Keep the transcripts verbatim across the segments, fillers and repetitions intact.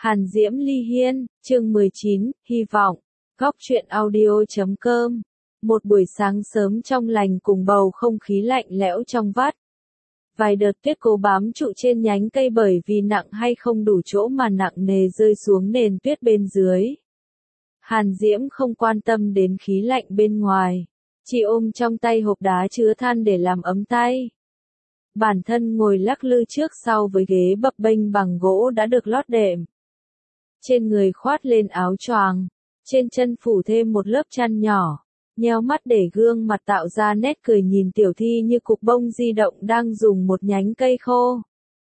Hàn Diễm Ly Hiên, chương mười chín, hy vọng. Góc truyện audio.com. Một buổi sáng sớm trong lành cùng bầu không khí lạnh lẽo trong vắt. Vài đợt tuyết cố bám trụ trên nhánh cây bởi vì nặng hay không đủ chỗ mà nặng nề rơi xuống nền tuyết bên dưới. Hàn Diễm không quan tâm đến khí lạnh bên ngoài. Chị ôm trong tay hộp đá chứa than để làm ấm tay. Bản thân ngồi lắc lư trước sau với ghế bập bênh bằng gỗ đã được lót đệm. Trên người khoát lên áo choàng, trên chân phủ thêm một lớp chăn nhỏ, nheo mắt để gương mặt tạo ra nét cười nhìn Tiểu Thi như cục bông di động đang dùng một nhánh cây khô.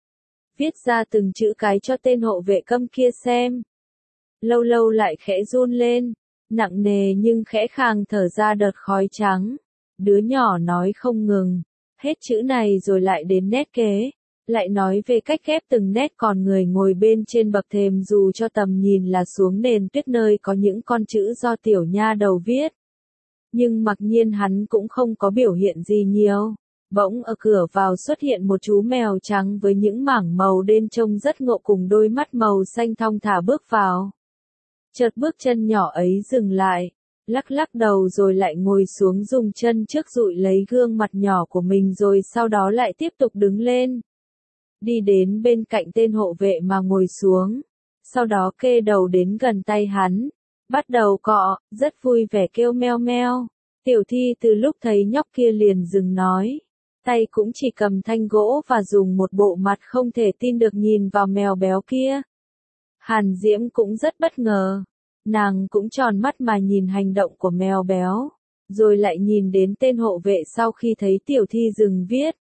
Viết ra từng chữ cái cho tên hộ vệ câm kia xem. Lâu lâu lại khẽ run lên, nặng nề nhưng khẽ khàng thở ra đợt khói trắng. Đứa nhỏ nói không ngừng, hết chữ này rồi lại đến nét kế. Lại nói về cách ghép từng nét còn người ngồi bên trên bậc thềm dù cho tầm nhìn là xuống nền tuyết nơi có những con chữ do tiểu nha đầu viết. Nhưng mặc nhiên hắn cũng không có biểu hiện gì nhiều. Bỗng ở cửa vào xuất hiện một chú mèo trắng với những mảng màu đen trông rất ngộ cùng đôi mắt màu xanh thong thả bước vào. Chợt bước chân nhỏ ấy dừng lại, lắc lắc đầu rồi lại ngồi xuống dùng chân trước dụi lấy gương mặt nhỏ của mình rồi sau đó lại tiếp tục đứng lên. Đi đến bên cạnh tên hộ vệ mà ngồi xuống, sau đó kê đầu đến gần tay hắn, bắt đầu cọ, rất vui vẻ kêu meo meo. Tiểu Thi từ lúc thấy nhóc kia liền dừng nói, tay cũng chỉ cầm thanh gỗ và dùng một bộ mặt không thể tin được nhìn vào mèo béo kia. Hàn Diễm cũng rất bất ngờ, nàng cũng tròn mắt mà nhìn hành động của mèo béo, rồi lại nhìn đến tên hộ vệ sau khi thấy Tiểu Thi dừng viết.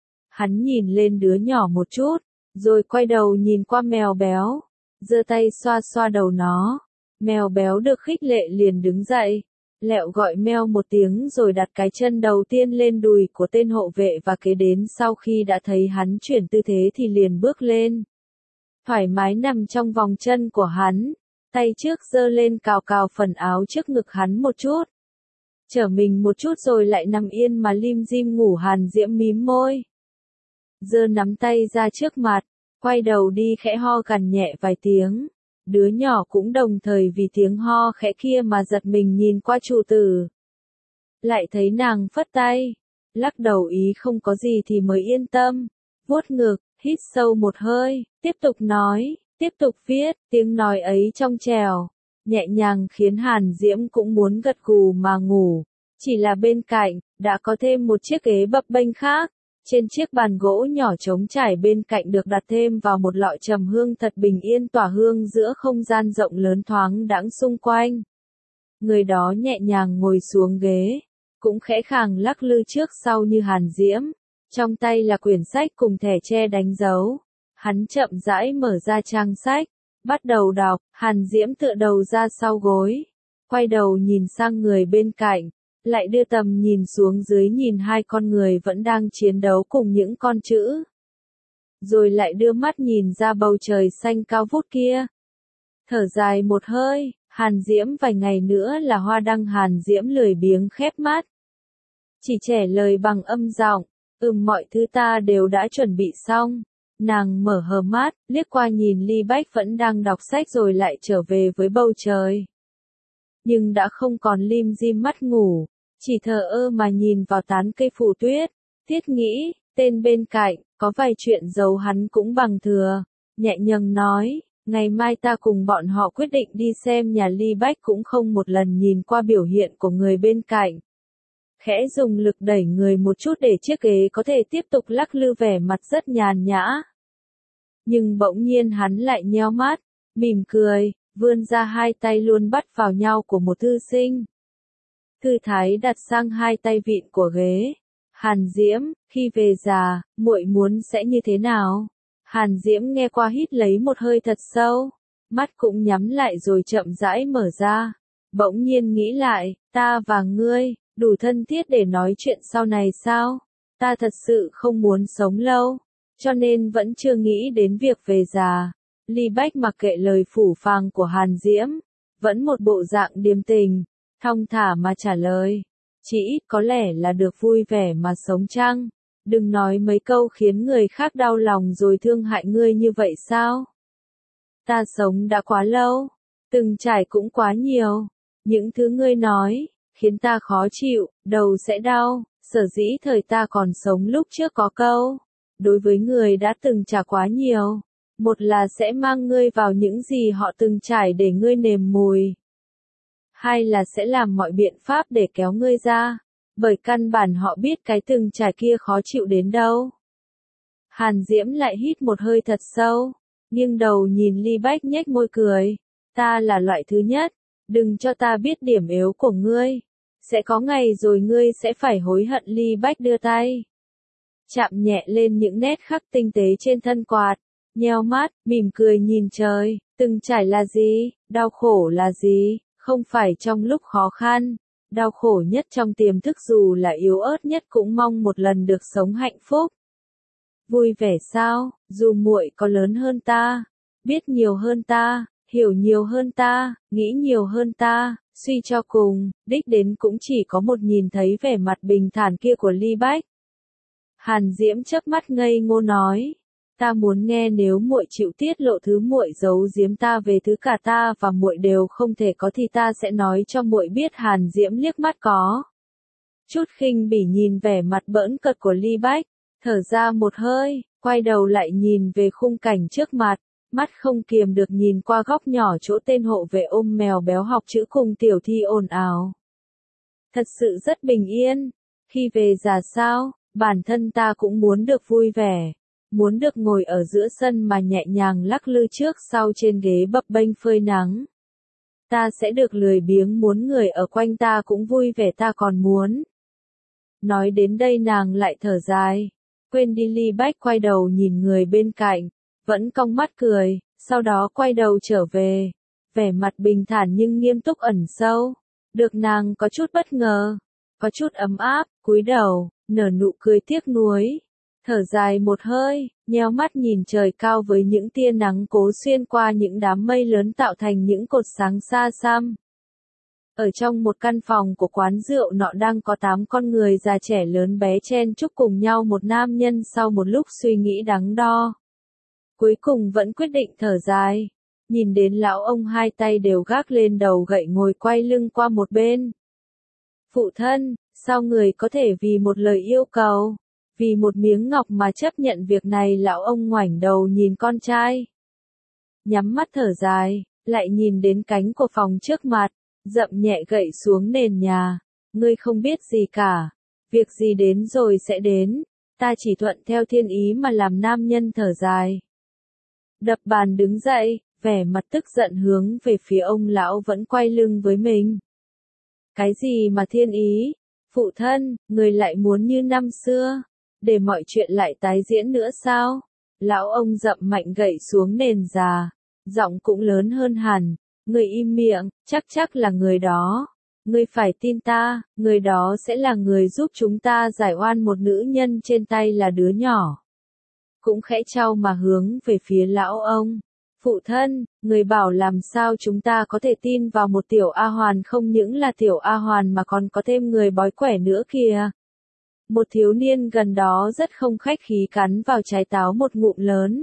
Hắn nhìn lên đứa nhỏ một chút, rồi quay đầu nhìn qua mèo béo, giơ tay xoa xoa đầu nó. Mèo béo được khích lệ liền đứng dậy, lẹo gọi meo một tiếng rồi đặt cái chân đầu tiên lên đùi của tên hộ vệ và kế đến sau khi đã thấy hắn chuyển tư thế thì liền bước lên. Thoải mái nằm trong vòng chân của hắn, tay trước giơ lên cào cào phần áo trước ngực hắn một chút. Trở mình một chút rồi lại nằm yên mà lim dim ngủ. Hàn Diễm mím môi. Giơ nắm tay ra trước mặt, quay đầu đi khẽ ho gằn nhẹ vài tiếng. Đứa nhỏ cũng đồng thời vì tiếng ho khẽ kia mà giật mình nhìn qua trụ tử. Lại thấy nàng phất tay, lắc đầu ý không có gì thì mới yên tâm, vuốt ngực, hít sâu một hơi, tiếp tục nói, tiếp tục viết, tiếng nói ấy trong trẻo, nhẹ nhàng khiến Hàn Diễm cũng muốn gật gù mà ngủ. Chỉ là bên cạnh, đã có thêm một chiếc ghế bập bênh khác. Trên chiếc bàn gỗ nhỏ trống trải bên cạnh được đặt thêm vào một lọ trầm hương thật bình yên tỏa hương giữa không gian rộng lớn thoáng đãng xung quanh. Người đó nhẹ nhàng ngồi xuống ghế, cũng khẽ khàng lắc lư trước sau như Hàn Diễm. Trong tay là quyển sách cùng thẻ tre đánh dấu. Hắn chậm rãi mở ra trang sách, bắt đầu đọc. Hàn Diễm tựa đầu ra sau gối, quay đầu nhìn sang người bên cạnh. Lại đưa tầm nhìn xuống dưới nhìn hai con người vẫn đang chiến đấu cùng những con chữ. Rồi lại đưa mắt nhìn ra bầu trời xanh cao vút kia. Thở dài một hơi, Hàn Diễm vài ngày nữa là hoa đăng. Hàn Diễm lười biếng khép mắt. Chỉ trả lời bằng âm giọng, ừm mọi thứ ta đều đã chuẩn bị xong. Nàng mở hờ mắt, liếc qua nhìn Ly Bách vẫn đang đọc sách rồi lại trở về với bầu trời. Nhưng đã không còn lim dim mắt ngủ, chỉ thờ ơ mà nhìn vào tán cây phủ tuyết. Thiết nghĩ, tên bên cạnh, có vài chuyện giấu hắn cũng bằng thừa, nhẹ nhàng nói, ngày mai ta cùng bọn họ quyết định đi xem nhà. Ly Bách cũng không một lần nhìn qua biểu hiện của người bên cạnh. Khẽ dùng lực đẩy người một chút để chiếc ghế có thể tiếp tục lắc lư, vẻ mặt rất nhàn nhã. Nhưng bỗng nhiên hắn lại nheo mắt, mỉm cười, vươn ra hai tay luôn bắt vào nhau của một thư sinh. Thư thái đặt sang hai tay vịn của ghế. Hàn Diễm, khi về già, muội muốn sẽ như thế nào? Hàn Diễm nghe qua hít lấy một hơi thật sâu, mắt cũng nhắm lại rồi chậm rãi mở ra. Bỗng nhiên nghĩ lại, ta và ngươi, đủ thân thiết để nói chuyện sau này sao? Ta thật sự không muốn sống lâu, cho nên vẫn chưa nghĩ đến việc về già. Ly Bách mặc kệ lời phủ phàng của Hàn Diễm, vẫn một bộ dạng điềm tình, thong thả mà trả lời, chỉ ít có lẽ là được vui vẻ mà sống chăng? Đừng nói mấy câu khiến người khác đau lòng rồi thương hại ngươi như vậy sao? Ta sống đã quá lâu, từng trải cũng quá nhiều. Những thứ ngươi nói, khiến ta khó chịu, đầu sẽ đau, sở dĩ thời ta còn sống lúc trước có câu. Đối với người đã từng trải quá nhiều, một là sẽ mang ngươi vào những gì họ từng trải để ngươi nếm mùi. Hai là sẽ làm mọi biện pháp để kéo ngươi ra, bởi căn bản họ biết cái từng trải kia khó chịu đến đâu. Hàn Diễm lại hít một hơi thật sâu, nghiêng đầu nhìn Ly Bách nhếch môi cười. Ta là loại thứ nhất, đừng cho ta biết điểm yếu của ngươi. Sẽ có ngày rồi ngươi sẽ phải hối hận. Ly Bách đưa tay, chạm nhẹ lên những nét khắc tinh tế trên thân quạt, nheo mắt, mỉm cười nhìn trời. Từng trải là gì? Đau khổ là gì? Không phải trong lúc khó khăn, đau khổ nhất trong tiềm thức dù là yếu ớt nhất cũng mong một lần được sống hạnh phúc. Vui vẻ sao? Dù muội có lớn hơn ta, biết nhiều hơn ta, hiểu nhiều hơn ta, nghĩ nhiều hơn ta, suy cho cùng, đích đến cũng chỉ có một nhìn thấy vẻ mặt bình thản kia của Ly Bách. Hàn Diễm chớp mắt ngây ngô nói, ta muốn nghe nếu muội chịu tiết lộ thứ muội giấu giếm ta về thứ cả ta và muội đều không thể có thì ta sẽ nói cho muội biết. Hàn Diễm liếc mắt có chút khinh bỉ nhìn vẻ mặt bỡn cợt của Ly Bách, thở ra một hơi, quay đầu lại nhìn về khung cảnh trước mặt, mắt không kiềm được nhìn qua góc nhỏ chỗ tên hộ vệ ôm mèo béo học chữ cùng tiểu thi ồn ào. Thật sự rất bình yên, khi về già sao, bản thân ta cũng muốn được vui vẻ, muốn được ngồi ở giữa sân mà nhẹ nhàng lắc lư trước sau trên ghế bập bênh phơi nắng. Ta sẽ được lười biếng muốn người ở quanh ta cũng vui vẻ ta còn muốn. Nói đến đây nàng lại thở dài, quên đi. Ly Bách quay đầu nhìn người bên cạnh, vẫn cong mắt cười, sau đó quay đầu trở về, vẻ mặt bình thản nhưng nghiêm túc ẩn sâu, được nàng có chút bất ngờ, có chút ấm áp, cúi đầu, nở nụ cười tiếc nuối, thở dài một hơi, nheo mắt nhìn trời cao với những tia nắng cố xuyên qua những đám mây lớn tạo thành những cột sáng xa xăm. Ở trong một căn phòng của quán rượu nọ đang có tám con người già trẻ lớn bé chen chúc cùng nhau. Một nam nhân sau một lúc suy nghĩ đắn đo, cuối cùng vẫn quyết định thở dài, nhìn đến lão ông hai tay đều gác lên đầu gậy ngồi quay lưng qua một bên. Phụ thân, sao người có thể vì một lời yêu cầu, vì một miếng ngọc mà chấp nhận việc này? Lão ông ngoảnh đầu nhìn con trai, nhắm mắt thở dài, lại nhìn đến cánh của phòng trước mặt, dậm nhẹ gậy xuống nền nhà. Ngươi không biết gì cả, việc gì đến rồi sẽ đến, ta chỉ thuận theo thiên ý mà làm. Nam nhân thở dài, đập bàn đứng dậy, vẻ mặt tức giận hướng về phía ông lão vẫn quay lưng với mình. Cái gì mà thiên ý? Phụ thân, người lại muốn như năm xưa, để mọi chuyện lại tái diễn nữa sao? Lão ông dậm mạnh gậy xuống nền già, giọng cũng lớn hơn hẳn. Người im miệng, chắc chắc là người đó. Người phải tin ta, người đó sẽ là người giúp chúng ta giải oan. Một nữ nhân trên tay là đứa nhỏ cũng khẽ chau mà hướng về phía lão ông. Phụ thân, người bảo làm sao chúng ta có thể tin vào một tiểu A Hoàn? Không những là tiểu A Hoàn mà còn có thêm người bói quẻ nữa kìa. Một thiếu niên gần đó rất không khách khí cắn vào trái táo một ngụm lớn,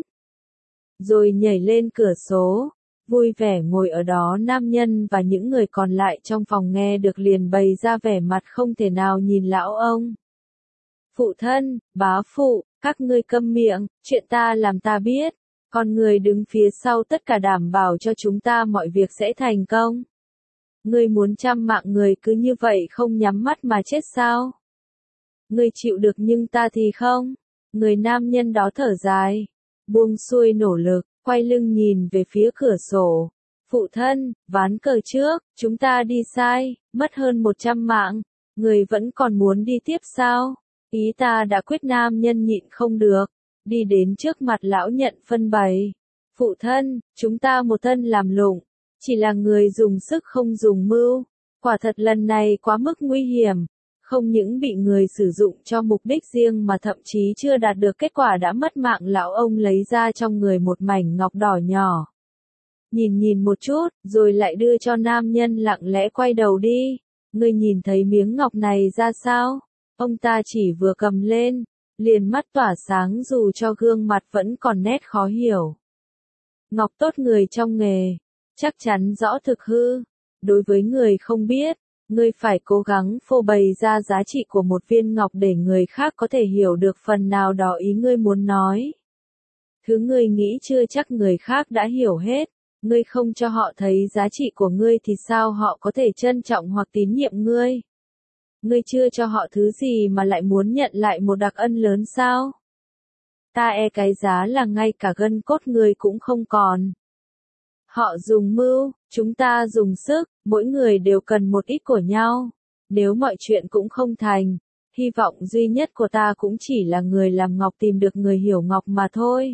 rồi nhảy lên cửa sổ, vui vẻ ngồi ở đó. Nam nhân và những người còn lại trong phòng nghe được liền bày ra vẻ mặt không thể nào nhìn lão ông. Phụ thân, bá phụ, các ngươi câm miệng, chuyện ta làm ta biết, còn người đứng phía sau tất cả đảm bảo cho chúng ta mọi việc sẽ thành công. Ngươi muốn trăm mạng người cứ như vậy không nhắm mắt mà chết sao? Ngươi chịu được nhưng ta thì không. Người nam nhân đó thở dài, buông xuôi nỗ lực, quay lưng nhìn về phía cửa sổ. Phụ thân, ván cờ trước, chúng ta đi sai, mất hơn một trăm mạng, người vẫn còn muốn đi tiếp sao? Ý ta đã quyết. Nam nhân nhịn không được, đi đến trước mặt lão nhận phân bày. Phụ thân, chúng ta một thân làm lụng, chỉ là người dùng sức không dùng mưu. Quả thật lần này quá mức nguy hiểm, không những bị người sử dụng cho mục đích riêng mà thậm chí chưa đạt được kết quả đã mất mạng. Lão ông lấy ra trong người một mảnh ngọc đỏ nhỏ, nhìn nhìn một chút, rồi lại đưa cho nam nhân, lặng lẽ quay đầu đi. Ngươi nhìn thấy miếng ngọc này ra sao? Ông ta chỉ vừa cầm lên, liền mắt tỏa sáng dù cho gương mặt vẫn còn nét khó hiểu. Ngọc tốt người trong nghề, chắc chắn rõ thực hư. Đối với người không biết, ngươi phải cố gắng phô bày ra giá trị của một viên ngọc để người khác có thể hiểu được phần nào đó ý ngươi muốn nói. Thứ ngươi nghĩ chưa chắc người khác đã hiểu hết, ngươi không cho họ thấy giá trị của ngươi thì sao họ có thể trân trọng hoặc tín nhiệm ngươi? Ngươi chưa cho họ thứ gì mà lại muốn nhận lại một đặc ân lớn sao? Ta e cái giá là ngay cả gân cốt ngươi cũng không còn. Họ dùng mưu, chúng ta dùng sức, mỗi người đều cần một ít của nhau. Nếu mọi chuyện cũng không thành, hy vọng duy nhất của ta cũng chỉ là người làm ngọc tìm được người hiểu ngọc mà thôi.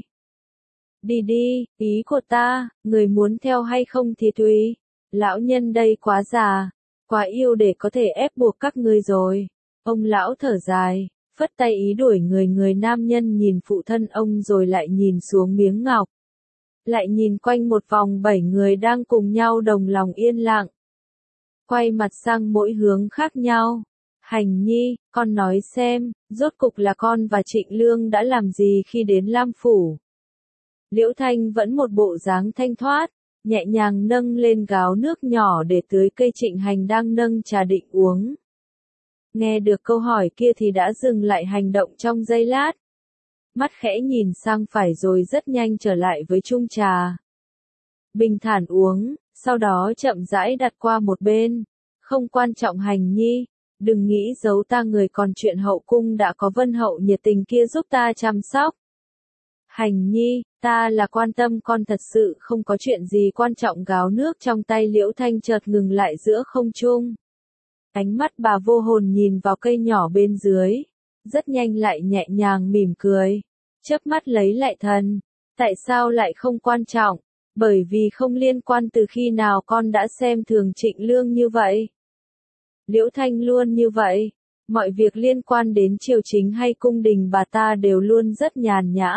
Đi đi, ý của ta, người muốn theo hay không thì tùy. Lão nhân đây quá già, quá yêu để có thể ép buộc các ngươi rồi. Ông lão thở dài, phất tay ý đuổi người người nam nhân nhìn phụ thân ông rồi lại nhìn xuống miếng ngọc. Lại nhìn quanh một vòng bảy người đang cùng nhau đồng lòng yên lặng. Quay mặt sang mỗi hướng khác nhau. Hành Nhi, con nói xem, rốt cục là con và Trịnh Lương đã làm gì khi đến Lam Phủ? Liễu Thanh vẫn một bộ dáng thanh thoát, nhẹ nhàng nâng lên gáo nước nhỏ để tưới cây Trịnh Hành đang nâng trà định uống. Nghe được câu hỏi kia thì đã dừng lại hành động trong giây lát. Mắt khẽ nhìn sang phải rồi rất nhanh trở lại với chung trà. Bình thản uống, sau đó chậm rãi đặt qua một bên. Không quan trọng Hành Nhi, đừng nghĩ giấu ta người còn chuyện hậu cung đã có Vân Hậu nhiệt tình kia giúp ta chăm sóc. Hành Nhi, ta là quan tâm con thật sự không có chuyện gì quan trọng. Gáo nước trong tay Liễu Thanh chợt ngừng lại giữa không trung. Ánh mắt bà vô hồn nhìn vào cây nhỏ bên dưới. Rất nhanh lại nhẹ nhàng mỉm cười. Chớp mắt lấy lại thần. Tại sao lại không quan trọng? Bởi vì không liên quan từ khi nào con đã xem thường Trịnh Lương như vậy. Liễu Thanh luôn như vậy. Mọi việc liên quan đến triều chính hay cung đình bà ta đều luôn rất nhàn nhã.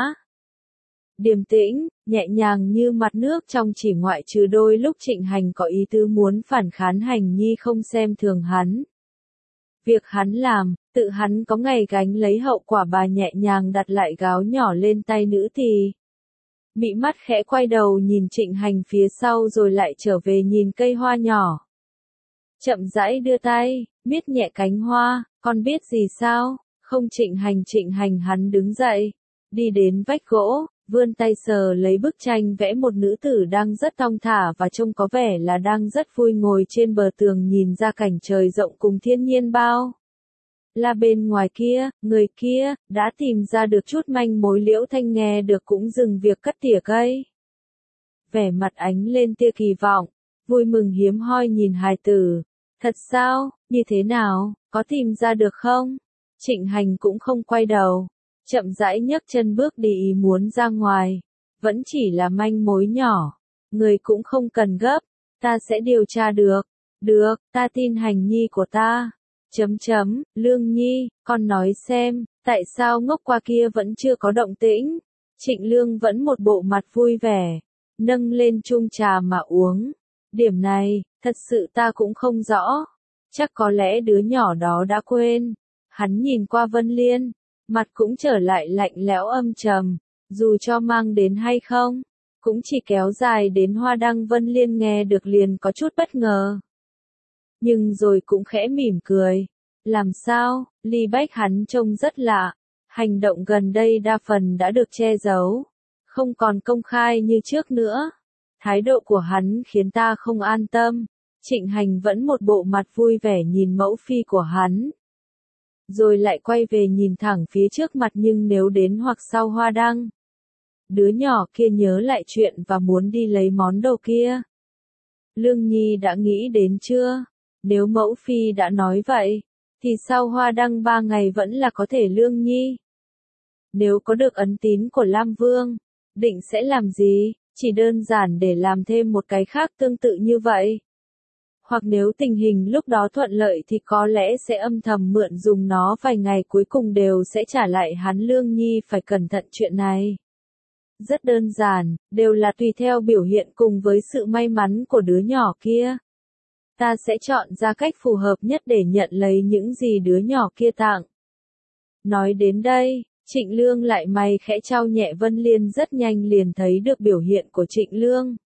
Điềm tĩnh, nhẹ nhàng như mặt nước trong chỉ ngoại trừ đôi lúc Trịnh Hành có ý tứ muốn phản kháng Hành Nhi không xem thường hắn. Việc hắn làm, tự hắn có ngày gánh lấy hậu quả. Bà nhẹ nhàng đặt lại gáo nhỏ lên tay nữ thì. Mị mắt khẽ quay đầu nhìn Trịnh Hành phía sau rồi lại trở về nhìn cây hoa nhỏ. Chậm rãi đưa tay, miết nhẹ cánh hoa, con biết gì sao? Không Trịnh Hành Trịnh Hành hắn đứng dậy, đi đến vách gỗ, vươn tay sờ lấy bức tranh vẽ một nữ tử đang rất thong thả và trông có vẻ là đang rất vui ngồi trên bờ tường nhìn ra cảnh trời rộng cùng thiên nhiên bao. Là bên ngoài kia, người kia, đã tìm ra được chút manh mối. Liễu Thanh nghe được cũng dừng việc cắt tỉa cây. Vẻ mặt ánh lên tia kỳ vọng, vui mừng hiếm hoi nhìn hài tử. Thật sao, như thế nào, có tìm ra được không? Trịnh Hành cũng không quay đầu. Chậm rãi nhấc chân bước đi ý muốn ra ngoài. Vẫn chỉ là manh mối nhỏ. Người cũng không cần gấp. Ta sẽ điều tra được. Được, ta tin Hành Nhi của ta. Chấm chấm, Lương Nhi, con nói xem, tại sao ngốc qua kia vẫn chưa có động tĩnh? Trịnh Lương vẫn một bộ mặt vui vẻ. Nâng lên chung trà mà uống. Điểm này, thật sự ta cũng không rõ. Chắc có lẽ đứa nhỏ đó đã quên. Hắn nhìn qua Vân Liên. Mặt cũng trở lại lạnh lẽo âm trầm, dù cho mang đến hay không, cũng chỉ kéo dài đến hoa đăng. Vân Liên nghe được liền có chút bất ngờ. Nhưng rồi cũng khẽ mỉm cười. Làm sao, Ly Bách hắn trông rất lạ, hành động gần đây đa phần đã được che giấu, không còn công khai như trước nữa. Thái độ của hắn khiến ta không an tâm. Trịnh Hành vẫn một bộ mặt vui vẻ nhìn mẫu phi của hắn. Rồi lại quay về nhìn thẳng phía trước mặt nhưng nếu đến hoặc sau hoa đăng. Đứa nhỏ kia nhớ lại chuyện và muốn đi lấy món đồ kia. Lương Nhi đã nghĩ đến chưa? Nếu mẫu phi đã nói vậy, thì sau hoa đăng ba ngày vẫn là có thể Lương Nhi. Nếu có được ấn tín của Lam Vương, định sẽ làm gì? Chỉ đơn giản để làm thêm một cái khác tương tự như vậy. Hoặc nếu tình hình lúc đó thuận lợi thì có lẽ sẽ âm thầm mượn dùng nó vài ngày cuối cùng đều sẽ trả lại hắn. Lương Nhi phải cẩn thận chuyện này. Rất đơn giản, đều là tùy theo biểu hiện cùng với sự may mắn của đứa nhỏ kia. Ta sẽ chọn ra cách phù hợp nhất để nhận lấy những gì đứa nhỏ kia tặng. Nói đến đây, Trịnh Lương lại mày khẽ trao nhẹ Vân Liên rất nhanh liền thấy được biểu hiện của Trịnh Lương.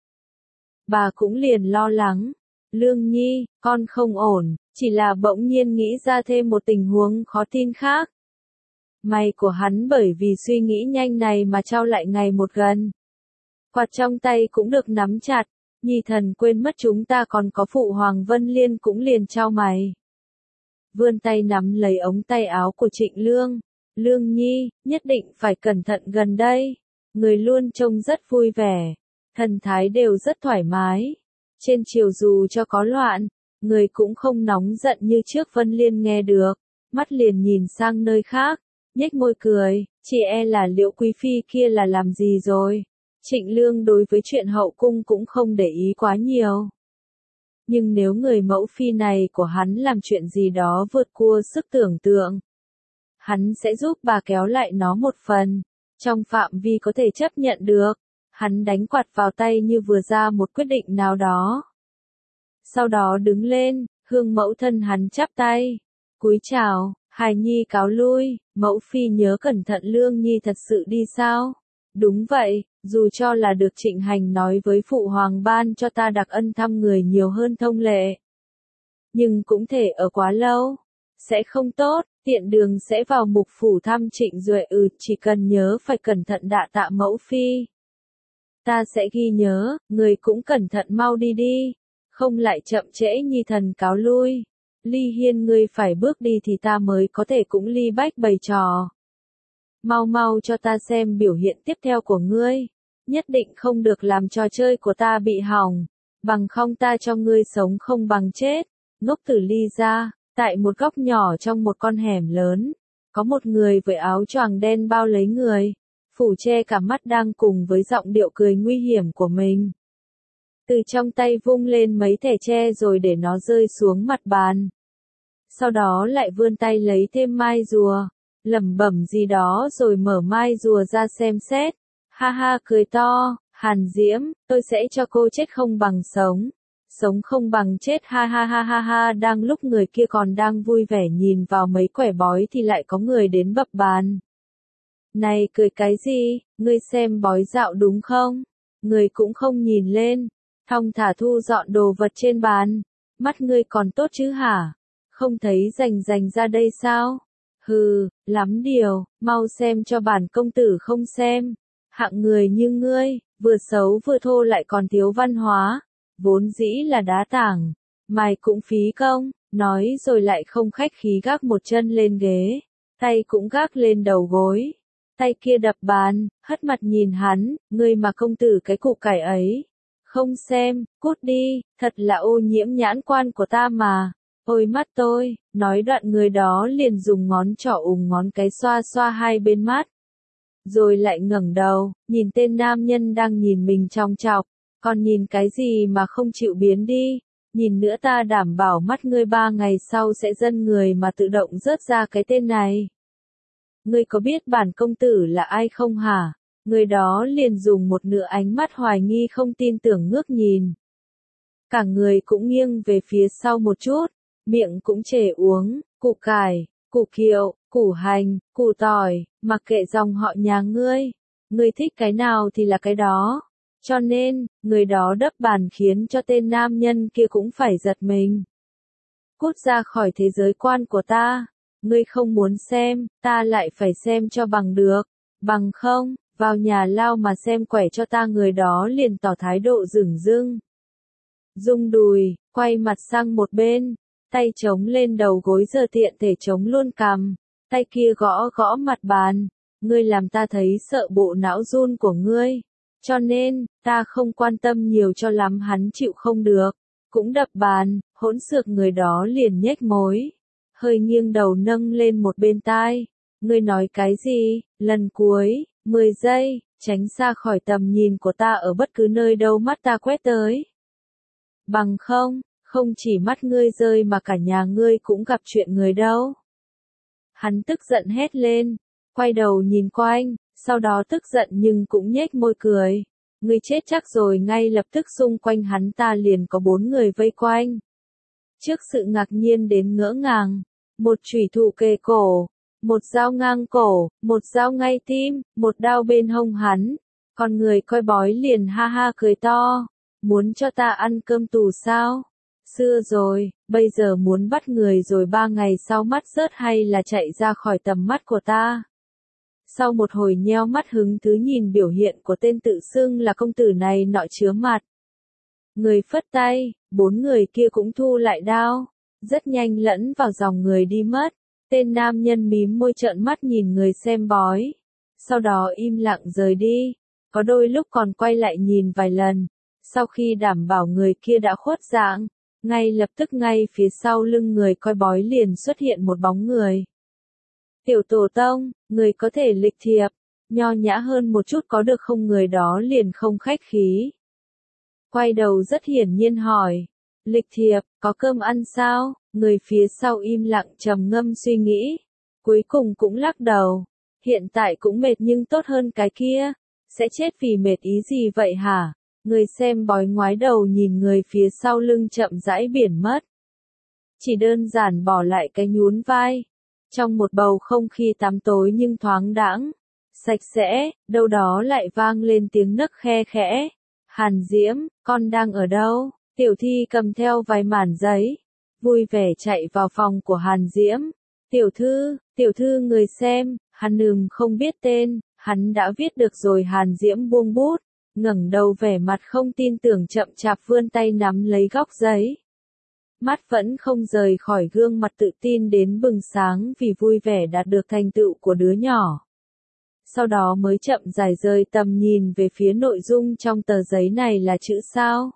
Bà cũng liền lo lắng. Lương Nhi, con không ổn, chỉ là bỗng nhiên nghĩ ra thêm một tình huống khó tin khác. Mày của hắn bởi vì suy nghĩ nhanh này mà trao lại ngày một gần. Quạt trong tay cũng được nắm chặt, Nhi thần quên mất chúng ta còn có phụ hoàng Vân Liên cũng liền trao mày. Vươn tay nắm lấy ống tay áo của Trịnh Lương. Lương Nhi, nhất định phải cẩn thận gần đây. Người luôn trông rất vui vẻ, thần thái đều rất thoải mái. Trên chiều dù cho có loạn, người cũng không nóng giận như trước. Vân Liên nghe được, mắt liền nhìn sang nơi khác, nhếch môi cười, chỉ e là Liễu Quý Phi kia là làm gì rồi. Trịnh Lương đối với chuyện hậu cung cũng không để ý quá nhiều. Nhưng nếu người mẫu phi này của hắn làm chuyện gì đó vượt qua sức tưởng tượng, hắn sẽ giúp bà kéo lại nó một phần, trong phạm vi có thể chấp nhận được. Hắn đánh quạt vào tay như vừa ra một quyết định nào đó. Sau đó đứng lên, hướng mẫu thân hắn chắp tay, cúi chào, hài nhi cáo lui. Mẫu phi nhớ cẩn thận. Lương Nhi thật sự đi sao? Đúng vậy, dù cho là được Trịnh Hành nói với phụ hoàng ban cho ta đặc ân thăm người nhiều hơn thông lệ, nhưng cũng thể ở quá lâu sẽ không tốt. Tiện đường sẽ vào mục phủ thăm Trịnh Duệ. Ừ, chỉ cần nhớ phải cẩn thận đạ tạ mẫu phi. Ta sẽ ghi nhớ, người cũng cẩn thận mau đi đi, không lại chậm trễ. Nhi thần cáo lui. Ly Hiên, ngươi phải bước đi thì ta mới có thể cũng ly bách bày trò. Mau mau cho ta xem biểu hiện tiếp theo của ngươi, nhất định không được làm trò chơi của ta bị hỏng, bằng không ta cho ngươi sống không bằng chết. Ngốc Tử Ly ra, tại một góc nhỏ trong một con hẻm lớn, có một người với áo choàng đen bao lấy người, phủ che cả mắt đang cùng với giọng điệu cười nguy hiểm của mình. Từ trong tay vung lên mấy thẻ tre rồi để nó rơi xuống mặt bàn. Sau đó lại vươn tay lấy thêm mai rùa, lẩm bẩm gì đó rồi mở mai rùa ra xem xét. Ha ha cười to, Hàn Diễm, tôi sẽ cho cô chết không bằng sống, sống không bằng chết. Ha ha ha ha ha. Đang lúc người kia còn đang vui vẻ nhìn vào mấy quẻ bói thì lại có người đến bập bàn. Này cười cái gì, ngươi xem bói dạo đúng không? Người cũng không nhìn lên, thong thả thu dọn đồ vật trên bàn. Mắt ngươi còn tốt chứ hả? Không thấy rành rành ra đây sao? Hừ, lắm điều, mau xem cho bản công tử không xem. Hạng người như ngươi, vừa xấu vừa thô lại còn thiếu văn hóa, vốn dĩ là đá tảng, mày cũng phí công. Nói rồi lại không khách khí gác một chân lên ghế, tay cũng gác lên đầu gối, tay kia đập bàn, hất mặt nhìn hắn. Ngươi mà công tử cái củ cải ấy, không xem, cút đi, thật là ô nhiễm nhãn quan của ta mà. Ôi mắt tôi, nói đoạn người đó liền dùng ngón trỏ ùng ngón cái xoa xoa hai bên mắt. Rồi lại ngẩng đầu, nhìn tên nam nhân đang nhìn mình chòng chọc, còn nhìn cái gì mà không chịu biến đi, nhìn nữa ta đảm bảo mắt ngươi ba ngày sau sẽ dân người mà tự động rớt ra cái tên này. Ngươi có biết bản công tử là ai không hả? Người đó liền dùng một nửa ánh mắt hoài nghi không tin tưởng ngước nhìn. Cả người cũng nghiêng về phía sau một chút, miệng cũng chề uống, củ cải, củ kiệu, củ hành, củ tỏi, mặc kệ dòng họ nhà ngươi, ngươi thích cái nào thì là cái đó. Cho nên, người đó đập bàn khiến cho tên nam nhân kia cũng phải giật mình. Cút ra khỏi thế giới quan của ta, ngươi không muốn xem, ta lại phải xem cho bằng được, bằng không, vào nhà lao mà xem quẻ cho ta. Người đó liền tỏ thái độ dửng dưng. Rung đùi, quay mặt sang một bên, tay chống lên đầu gối giờ tiện thể chống luôn cằm, tay kia gõ gõ mặt bàn. Ngươi làm ta thấy sợ bộ não run của ngươi, cho nên, ta không quan tâm nhiều cho lắm. Hắn chịu không được, cũng đập bàn, hỗn xược. Người đó liền nhếch môi, hơi nghiêng đầu nâng lên một bên tai. Ngươi nói cái gì? Lần cuối, mười giây, tránh xa khỏi tầm nhìn của ta ở bất cứ nơi đâu mắt ta quét tới. Bằng không, không chỉ mắt ngươi rơi mà cả nhà ngươi cũng gặp chuyện người đâu. Hắn tức giận hét lên, quay đầu nhìn quanh, sau đó tức giận nhưng cũng nhếch môi cười. Ngươi chết chắc rồi. Ngay lập tức xung quanh hắn ta liền có bốn người vây quanh. Trước sự ngạc nhiên đến ngỡ ngàng, một chủy thủ kề cổ, một dao ngang cổ, một dao ngay tim, một đao bên hông hắn. Con người coi bói liền ha ha cười to, muốn cho ta ăn cơm tù sao? Xưa rồi, bây giờ muốn bắt người rồi ba ngày sau mắt rớt hay là chạy ra khỏi tầm mắt của ta? Sau một hồi nheo mắt hứng thú nhìn biểu hiện của tên tự xưng là công tử này nọ chứa mặt. Người phất tay, bốn người kia cũng thu lại đao, rất nhanh lẫn vào dòng người đi mất. Tên nam nhân mím môi trợn mắt nhìn người xem bói, sau đó im lặng rời đi, có đôi lúc còn quay lại nhìn vài lần. Sau khi đảm bảo người kia đã khuất dạng, ngay lập tức ngay phía sau lưng người coi bói liền xuất hiện một bóng người. Tiểu tổ tông, người có thể lịch thiệp, nho nhã hơn một chút có được không? Người đó liền không khách khí. Quay đầu rất hiển nhiên hỏi, lịch thiệp, có cơm ăn sao? Người phía sau im lặng trầm ngâm suy nghĩ, cuối cùng cũng lắc đầu, hiện tại cũng mệt nhưng tốt hơn cái kia, sẽ chết vì mệt ý gì vậy hả? Người xem bói ngoái đầu nhìn người phía sau lưng chậm rãi biển mất. Chỉ đơn giản bỏ lại cái nhún vai. Trong một bầu không khí tăm tối nhưng thoáng đãng, sạch sẽ, đâu đó lại vang lên tiếng nấc khe khẽ. Hàn Diễm, con đang ở đâu? Tiểu Thi cầm theo vài mảnh giấy, vui vẻ chạy vào phòng của Hàn Diễm. Tiểu thư, tiểu thư người xem, hắn ừm không biết tên, hắn đã viết được rồi. Hàn Diễm buông bút, ngẩng đầu vẻ mặt không tin tưởng chậm chạp vươn tay nắm lấy góc giấy. Mắt vẫn không rời khỏi gương mặt tự tin đến bừng sáng vì vui vẻ đạt được thành tựu của đứa nhỏ. Sau đó mới chậm rãi rời tầm nhìn về phía nội dung trong tờ giấy này là chữ sao?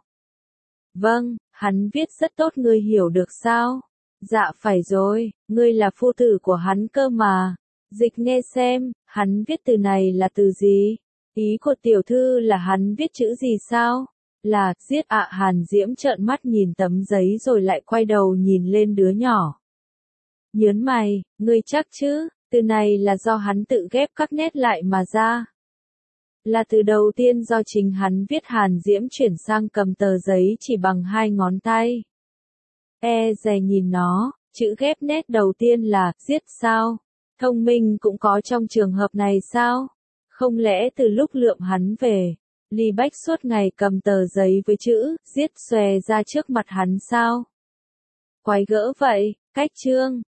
Vâng, hắn viết rất tốt, ngươi hiểu được sao? Dạ phải rồi, ngươi là phu tử của hắn cơ mà. Dịch nghe xem, hắn viết từ này là từ gì? Ý của tiểu thư là hắn viết chữ gì sao? Là, giết ạ. Hàn Diễm trợn mắt nhìn tấm giấy rồi lại quay đầu nhìn lên đứa nhỏ. Nhớn mày, ngươi chắc chứ, từ này là do hắn tự ghép các nét lại mà ra. Là từ đầu tiên do chính hắn viết. Hàn Diễm chuyển sang cầm tờ giấy chỉ bằng hai ngón tay. E dè nhìn nó, chữ ghép nét đầu tiên là, giết sao? Thông minh cũng có trong trường hợp này sao? Không lẽ từ lúc lượm hắn về, Ly Bách suốt ngày cầm tờ giấy với chữ, giết xòe ra trước mặt hắn sao? Quái gỡ vậy, cách chương.